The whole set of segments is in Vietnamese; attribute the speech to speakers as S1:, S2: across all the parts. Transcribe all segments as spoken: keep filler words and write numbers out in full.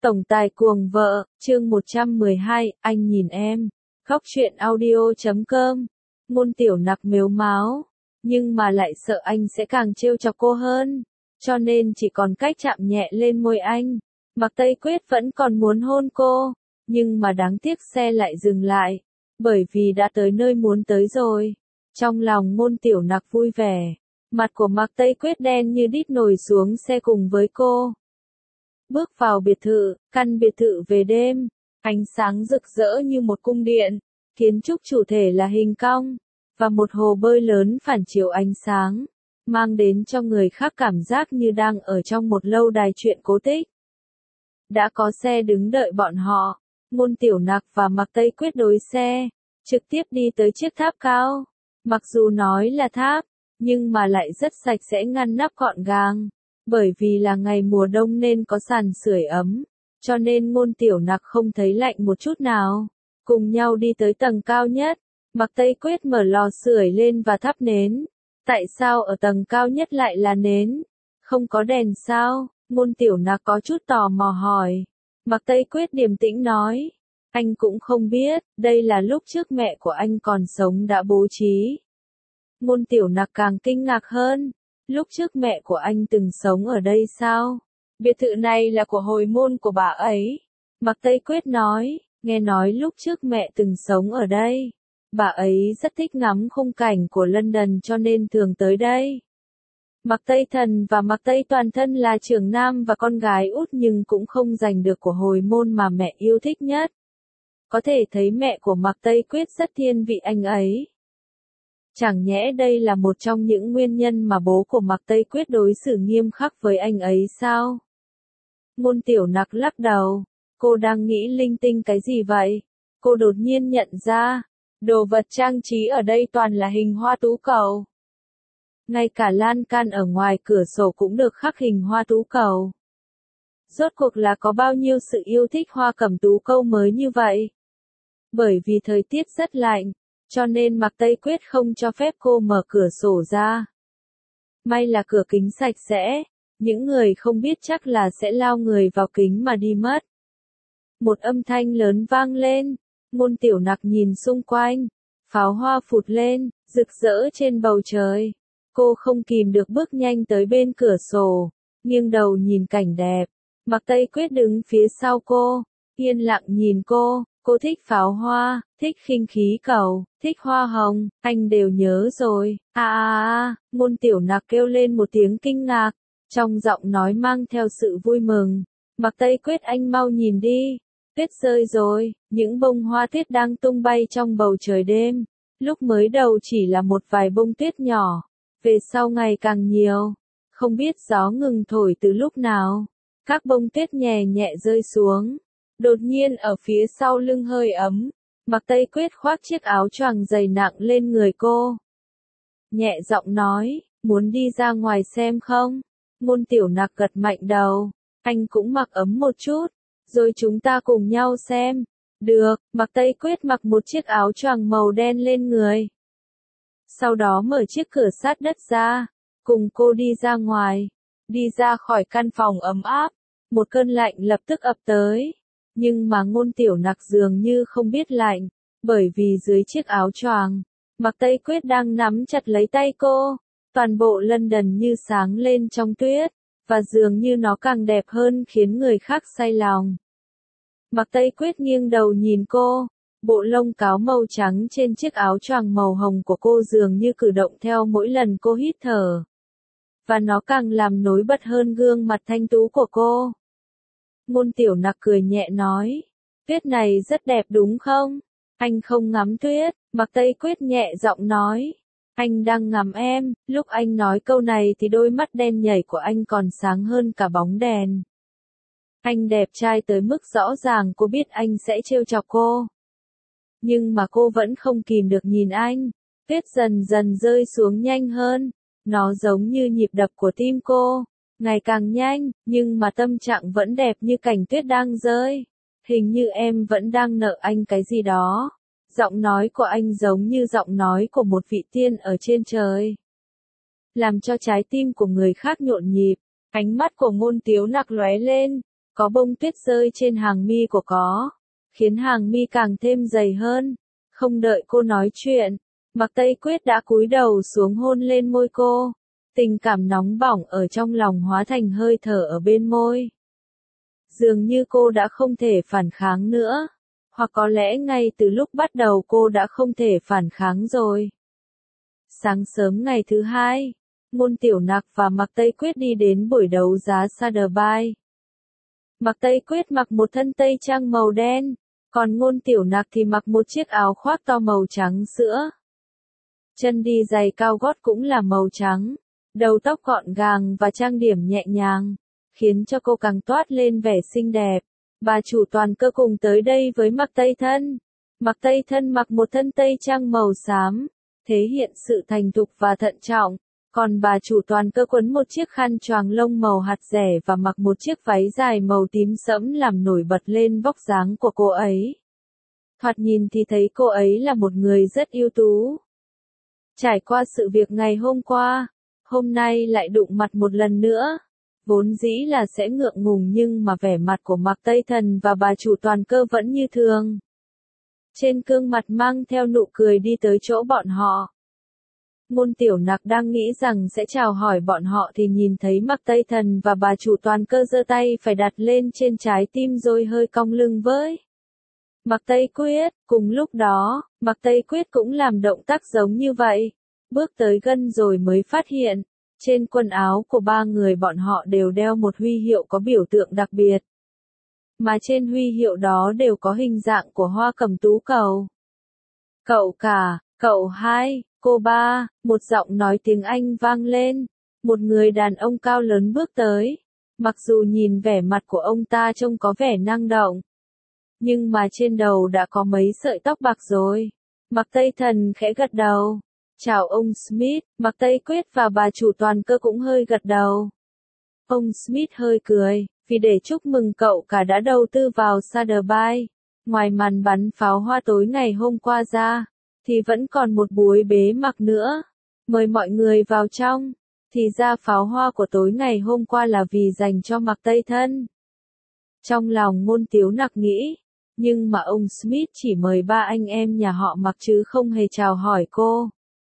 S1: Tổng tài cuồng vợ, chương một trăm mười hai, anh nhìn em. Khóc chuyện audio chấm com. Ngôn Tiểu Nặc mếu máo, nhưng mà lại sợ anh sẽ càng trêu chọc cô hơn, cho nên chỉ còn cách chạm nhẹ lên môi anh. Mạc Tây Quyết vẫn còn muốn hôn cô, nhưng mà đáng tiếc xe lại dừng lại, bởi vì đã tới nơi muốn tới rồi. Trong lòng Ngôn Tiểu Nặc vui vẻ, mặt của Mạc Tây Quyết đen như đít nổi xuống xe cùng với cô. Bước vào biệt thự, căn biệt thự về đêm, ánh sáng rực rỡ như một cung điện, kiến trúc chủ thể là hình cong, và một hồ bơi lớn phản chiếu ánh sáng, mang đến cho người khác cảm giác như đang ở trong một lâu đài truyện cổ tích. Đã có xe đứng đợi bọn họ, Ngôn Tiểu Nặc và Mạc Tây Quyết đối xe, trực tiếp đi tới chiếc tháp cao. Mặc dù nói là tháp, nhưng mà lại rất sạch sẽ ngăn nắp gọn gàng. Bởi vì là ngày mùa đông nên có sàn sưởi ấm, cho nên Ngôn Tiểu Nặc không thấy lạnh một chút nào. Cùng nhau đi tới tầng cao nhất, Mạc Tây Quyết mở lò sưởi lên và thắp nến. Tại sao ở tầng cao nhất lại là nến? Không có đèn sao? Ngôn Tiểu Nặc có chút tò mò hỏi. Mạc Tây Quyết điềm tĩnh nói, anh cũng không biết, đây là lúc trước mẹ của anh còn sống đã bố trí. Ngôn Tiểu Nặc càng kinh ngạc hơn. Lúc trước mẹ của anh từng sống ở đây sao? Biệt thự này là của hồi môn của bà ấy. Mạc Tây Quyết nói, nghe nói lúc trước mẹ từng sống ở đây. Bà ấy rất thích ngắm khung cảnh của London cho nên thường tới đây. Mạc Tây Thần và Mạc Tây Toàn thân là trưởng nam và con gái út nhưng cũng không giành được của hồi môn mà mẹ yêu thích nhất. Có thể thấy mẹ của Mạc Tây Quyết rất thiên vị anh ấy. Chẳng nhẽ đây là một trong những nguyên nhân mà bố của Mạc Tây Quyết đối xử nghiêm khắc với anh ấy sao? Ngôn Tiểu Nặc lắc đầu, cô đang nghĩ linh tinh cái gì vậy? Cô đột nhiên nhận ra, đồ vật trang trí ở đây toàn là hình hoa tú cầu. Ngay cả lan can ở ngoài cửa sổ cũng được khắc hình hoa tú cầu. Rốt cuộc là có bao nhiêu sự yêu thích hoa cẩm tú câu mới như vậy? Bởi vì thời tiết rất lạnh, cho nên Mạc Tây Quyết không cho phép cô mở cửa sổ ra. May là cửa kính sạch sẽ, những người không biết chắc là sẽ lao người vào kính mà đi mất. Một âm thanh lớn vang lên, Ngôn Tiểu Nặc nhìn xung quanh, pháo hoa phụt lên, rực rỡ trên bầu trời. Cô không kìm được bước nhanh tới bên cửa sổ, nghiêng đầu nhìn cảnh đẹp. Mạc Tây Quyết đứng phía sau cô, yên lặng nhìn cô. Cô thích pháo hoa, thích khinh khí cầu, thích hoa hồng, anh đều nhớ rồi. À à à, Ngôn Tiểu Nặc kêu lên một tiếng kinh ngạc, trong giọng nói mang theo sự vui mừng. Mạc Tây Quyết anh mau nhìn đi, tuyết rơi rồi, những bông hoa tuyết đang tung bay trong bầu trời đêm. Lúc mới đầu chỉ là một vài bông tuyết nhỏ, về sau ngày càng nhiều. Không biết gió ngừng thổi từ lúc nào, các bông tuyết nhẹ nhẹ rơi xuống. Đột nhiên ở phía sau lưng hơi ấm, Mạc Tây Quyết khoác chiếc áo choàng dày nặng lên người cô. Nhẹ giọng nói, muốn đi ra ngoài xem không? Ngôn Tiểu Nặc gật mạnh đầu, anh cũng mặc ấm một chút, rồi chúng ta cùng nhau xem. Được, Mạc Tây Quyết mặc một chiếc áo choàng màu đen lên người. Sau đó mở chiếc cửa sát đất ra, cùng cô đi ra ngoài, đi ra khỏi căn phòng ấm áp, một cơn lạnh lập tức ập tới. Nhưng mà Ngôn Tiểu Nặc dường như không biết lạnh, bởi vì dưới chiếc áo choàng, Mạc Tây Quyết đang nắm chặt lấy tay cô. Toàn bộ London như sáng lên trong tuyết, và dường như nó càng đẹp hơn khiến người khác say lòng. Mạc Tây Quyết nghiêng đầu nhìn cô, bộ lông cáo màu trắng trên chiếc áo choàng màu hồng của cô dường như cử động theo mỗi lần cô hít thở. Và nó càng làm nổi bật hơn gương mặt thanh tú của cô. Ngôn Tiểu Nặc cười nhẹ nói, tuyết này rất đẹp đúng không? Anh không ngắm tuyết, Mạc Tây Quyết nhẹ giọng nói. Anh đang ngắm em, lúc anh nói câu này thì đôi mắt đen nhảy của anh còn sáng hơn cả bóng đèn. Anh đẹp trai tới mức rõ ràng cô biết anh sẽ trêu chọc cô. Nhưng mà cô vẫn không kìm được nhìn anh. Tuyết dần dần rơi xuống nhanh hơn, nó giống như nhịp đập của tim cô. Ngày càng nhanh, nhưng mà tâm trạng vẫn đẹp như cảnh tuyết đang rơi. Hình như em vẫn đang nợ anh cái gì đó. Giọng nói của anh giống như giọng nói của một vị tiên ở trên trời. Làm cho trái tim của người khác nhộn nhịp, ánh mắt của Ngôn Tiểu Nặc lóe lên, Có bông tuyết rơi trên hàng mi của có, khiến hàng mi càng thêm dày hơn. Không đợi cô nói chuyện, Mạc Tây Quyết đã cúi đầu xuống hôn lên môi cô. Tình cảm nóng bỏng ở trong lòng hóa thành hơi thở ở bên môi. Dường như cô đã không thể phản kháng nữa. Hoặc có lẽ ngay từ lúc bắt đầu cô đã không thể phản kháng rồi. Sáng sớm ngày thứ hai, Ngôn Tiểu Nặc và Mạc Tây Quyết đi đến buổi đấu giá Sotheby's. Mạc Tây Quyết mặc một thân tây trang màu đen, còn Ngôn Tiểu Nặc thì mặc một chiếc áo khoác to màu trắng sữa. Chân đi giày cao gót cũng là màu trắng, đầu tóc gọn gàng và trang điểm nhẹ nhàng, khiến cho cô càng toát lên vẻ xinh đẹp. Bà chủ toàn cơ cùng tới đây với Mạc Tây Thân. Mạc Tây Thân mặc một thân tây trang màu xám, thể hiện sự thành thục và thận trọng, còn bà chủ toàn cơ quấn một chiếc khăn choàng lông màu hạt dẻ và mặc một chiếc váy dài màu tím sẫm làm nổi bật lên vóc dáng của cô ấy. Thoạt nhìn thì thấy cô ấy là một người rất ưu tú. Trải qua sự việc ngày hôm qua, hôm nay lại đụng mặt một lần nữa. Vốn dĩ là sẽ ngượng ngùng nhưng mà vẻ mặt của Mạc Tây Thần và bà chủ toàn cơ vẫn như thường. Trên gương mặt mang theo nụ cười đi tới chỗ bọn họ. Ngôn Tiểu Nặc đang nghĩ rằng sẽ chào hỏi bọn họ thì nhìn thấy Mạc Tây Thần và bà chủ toàn cơ giơ tay phải đặt lên trên trái tim rồi hơi cong lưng với Mạc Tây Quyết. Cùng lúc đó, Mạc Tây Quyết cũng làm động tác giống như vậy. Bước tới gần rồi mới phát hiện, trên quần áo của ba người bọn họ đều đeo một huy hiệu có biểu tượng đặc biệt. Mà trên huy hiệu đó đều có hình dạng của hoa cẩm tú cầu. Cậu cả, cậu hai, cô ba, một giọng nói tiếng Anh vang lên. Một người đàn ông cao lớn bước tới. Mặc dù nhìn vẻ mặt của ông ta trông có vẻ năng động, nhưng mà trên đầu đã có mấy sợi tóc bạc rồi. Mạc Tây Thần khẽ gật đầu. Chào ông Smith. Mạc Tây Quyết và bà chủ toàn cơ cũng hơi gật đầu. Ông Smith hơi cười, vì để chúc mừng cậu cả đã đầu tư vào Sotheby's. Ngoài màn bắn pháo hoa tối ngày hôm qua ra, thì vẫn còn một buổi bế mạc nữa. Mời mọi người vào trong. Thì ra pháo hoa của tối ngày hôm qua là vì dành cho Mạc Tây Thân. Trong lòng Ngôn Tiếu Nặc nghĩ, nhưng mà ông Smith chỉ mời ba anh em nhà họ Mạc chứ không hề chào hỏi cô.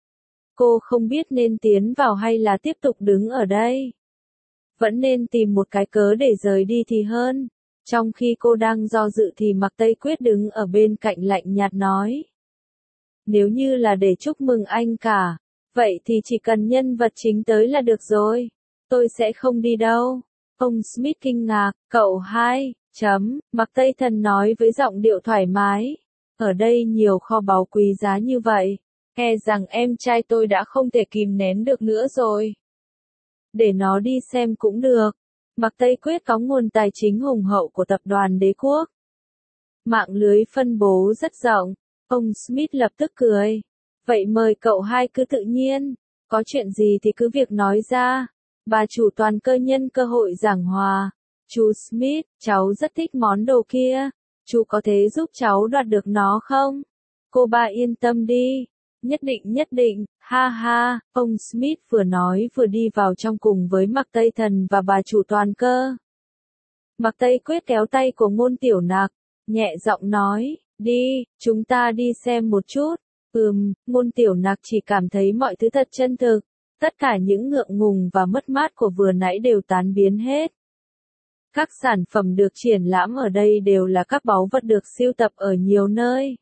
S1: Cô không biết nên tiến vào hay là tiếp tục đứng ở đây. Vẫn nên tìm một cái cớ để rời đi thì hơn. Trong khi cô đang do dự thì Mạc Tây Quyết đứng ở bên cạnh lạnh nhạt nói. Nếu như là để chúc mừng anh cả, vậy thì chỉ cần nhân vật chính tới là được rồi. Tôi sẽ không đi đâu. Ông Smith kinh ngạc, cậu hai, chấm, Mạc Tây Thần nói với giọng điệu thoải mái. Ở đây nhiều kho báu quý giá như vậy. E rằng em trai tôi đã không thể kìm nén được nữa rồi. Để nó đi xem cũng được. Mạc Tây Quyết có nguồn tài chính hùng hậu của tập đoàn Đế Quốc. Mạng lưới phân bố rất rộng. Ông Smith lập tức cười. Vậy mời cậu hai cứ tự nhiên. Có chuyện gì thì cứ việc nói ra. Bà chủ toàn cơ nhân cơ hội giảng hòa. Chú Smith, cháu rất thích món đồ kia. Chú có thể giúp cháu đoạt được nó không? Cô ba yên tâm đi. Nhất định nhất định, ha ha, ông Smith vừa nói vừa đi vào trong cùng với Mạc Tây Thần và bà chủ toàn cơ. Mạc Tây Quyết kéo tay của Ngôn Tiểu Nặc, nhẹ giọng nói, đi, chúng ta đi xem một chút. Ừm, Ngôn Tiểu Nặc chỉ cảm thấy mọi thứ thật chân thực, tất cả những ngượng ngùng và mất mát của vừa nãy đều tán biến hết. Các sản phẩm được triển lãm ở đây đều là các báu vật được sưu tập ở nhiều nơi.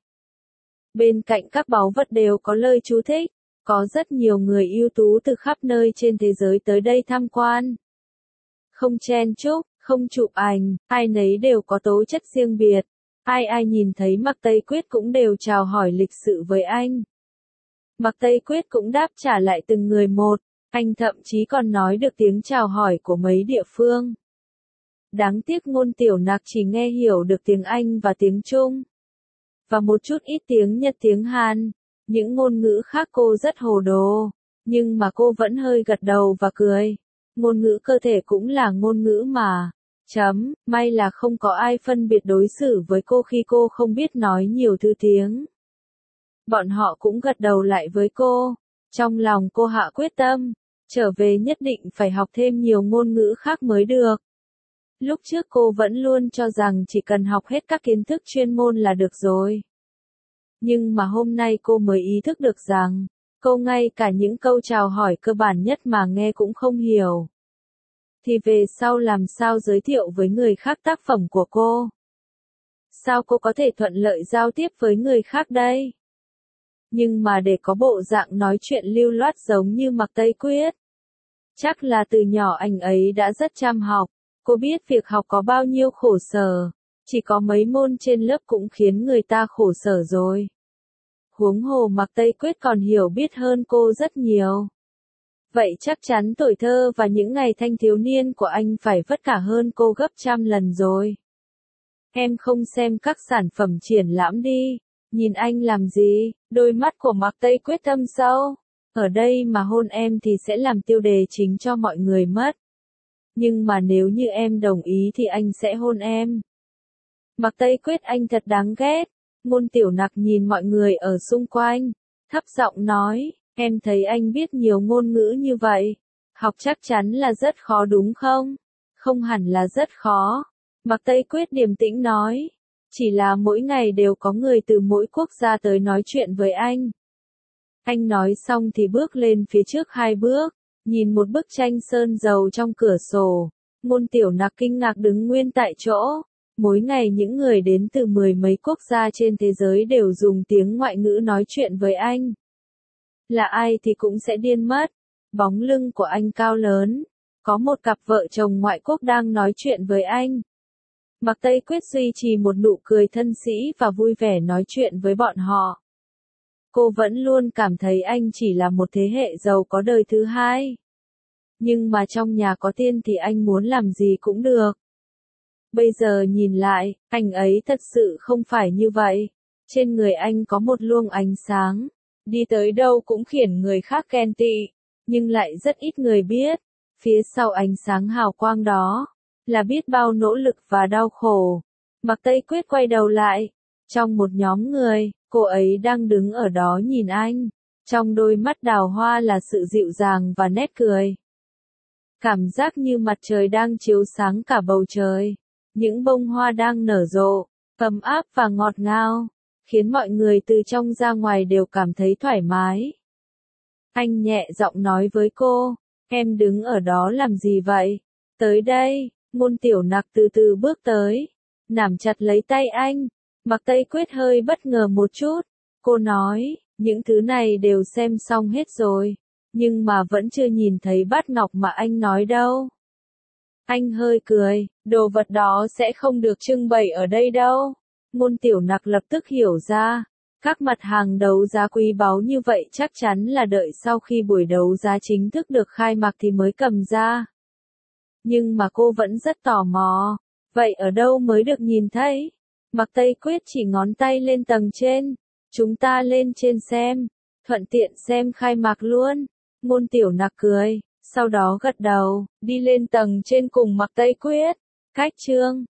S1: Bên cạnh các báu vật đều có lời chú thích, có rất nhiều người ưu tú từ khắp nơi trên thế giới tới đây tham quan. Không chen chúc, không chụp ảnh, ai nấy đều có tố chất riêng biệt. Ai ai nhìn thấy Mạc Tây Quyết cũng đều chào hỏi lịch sự với anh. Mạc Tây Quyết cũng đáp trả lại từng người một, anh thậm chí còn nói được tiếng chào hỏi của mấy địa phương. Đáng tiếc Ngôn Tiểu Nặc chỉ nghe hiểu được tiếng Anh và tiếng Trung. Và một chút ít tiếng Nhật tiếng Hàn. Những ngôn ngữ khác cô rất hồ đồ. Nhưng mà cô vẫn hơi gật đầu và cười. Ngôn ngữ cơ thể cũng là ngôn ngữ mà. Chấm, may là không có ai phân biệt đối xử với cô khi cô không biết nói nhiều thứ tiếng. Bọn họ cũng gật đầu lại với cô. Trong lòng cô hạ quyết tâm. Trở về nhất định phải học thêm nhiều ngôn ngữ khác mới được. Lúc trước cô vẫn luôn cho rằng chỉ cần học hết các kiến thức chuyên môn là được rồi. Nhưng mà hôm nay cô mới ý thức được rằng, cô ngay cả những câu chào hỏi cơ bản nhất mà nghe cũng không hiểu. Thì về sau làm sao giới thiệu với người khác tác phẩm của cô? Sao cô có thể thuận lợi giao tiếp với người khác đây? Nhưng mà để có bộ dạng nói chuyện lưu loát giống như Mạc Tây Quyết. Chắc là từ nhỏ anh ấy đã rất chăm học. Cô biết việc học có bao nhiêu khổ sở. Chỉ có mấy môn trên lớp cũng khiến người ta khổ sở rồi. Huống hồ Mạc Tây Quyết còn hiểu biết hơn cô rất nhiều. Vậy chắc chắn tuổi thơ và những ngày thanh thiếu niên của anh phải vất vả hơn cô gấp trăm lần rồi. Em không xem các sản phẩm triển lãm đi. Nhìn anh làm gì? Đôi mắt của Mạc Tây Quyết thâm sâu. Ở đây mà hôn em thì sẽ làm tiêu đề chính cho mọi người mất. Nhưng mà nếu như em đồng ý thì anh sẽ hôn em. Mạc Tây Quyết anh thật đáng ghét. Ngôn Tiểu Nặc nhìn mọi người ở xung quanh. Thấp giọng nói, em thấy anh biết nhiều ngôn ngữ như vậy. Học chắc chắn là rất khó đúng không? Không hẳn là rất khó. Mạc Tây Quyết điềm tĩnh nói. Chỉ là mỗi ngày đều có người từ mỗi quốc gia tới nói chuyện với anh. Anh nói xong thì bước lên phía trước hai bước, nhìn một bức tranh sơn dầu trong cửa sổ. Ngôn Tiểu Nặc kinh ngạc đứng nguyên tại chỗ. Mỗi ngày những người đến từ mười mấy quốc gia trên thế giới đều dùng tiếng ngoại ngữ nói chuyện với anh. Là ai thì cũng sẽ điên mất. Bóng lưng của anh cao lớn. Có một cặp vợ chồng ngoại quốc đang nói chuyện với anh. Mạc Tây Quyết duy trì một nụ cười thân sĩ và vui vẻ nói chuyện với bọn họ. Cô vẫn luôn cảm thấy anh chỉ là một thế hệ giàu có đời thứ hai. Nhưng mà trong nhà có tiền thì anh muốn làm gì cũng được. Bây giờ nhìn lại, anh ấy thật sự không phải như vậy. Trên người anh có một luồng ánh sáng. Đi tới đâu cũng khiến người khác ghen tị. Nhưng lại rất ít người biết. Phía sau ánh sáng hào quang đó. Là biết bao nỗ lực và đau khổ. Mạc Tây Quyết quay đầu lại. Trong một nhóm người, cô ấy đang đứng ở đó nhìn anh. Trong đôi mắt đào hoa là sự dịu dàng và nét cười. Cảm giác như mặt trời đang chiếu sáng cả bầu trời. Những bông hoa đang nở rộ, ấm áp và ngọt ngào, khiến mọi người từ trong ra ngoài đều cảm thấy thoải mái. Anh nhẹ giọng nói với cô, em đứng ở đó làm gì vậy? Tới đây, Ngôn Tiểu Nặc từ từ bước tới, nắm chặt lấy tay anh. Mạc Tây Quyết hơi bất ngờ một chút. Cô nói, những thứ này đều xem xong hết rồi, nhưng mà vẫn chưa nhìn thấy bát ngọc mà anh nói đâu. Anh hơi cười, đồ vật đó sẽ không được trưng bày ở đây đâu. Ngôn Tiểu Nặc lập tức hiểu ra, các mặt hàng đấu giá quý báu như vậy chắc chắn là đợi sau khi buổi đấu giá chính thức được khai mạc thì mới cầm ra. Nhưng mà cô vẫn rất tò mò, vậy ở đâu mới được nhìn thấy? Mạc Tây Quyết chỉ ngón tay lên tầng trên, chúng ta lên trên xem, thuận tiện xem khai mạc luôn. Ngôn Tiểu Nặc cười, sau đó gật đầu, đi lên tầng trên cùng Mạc Tây Quyết. Cách chương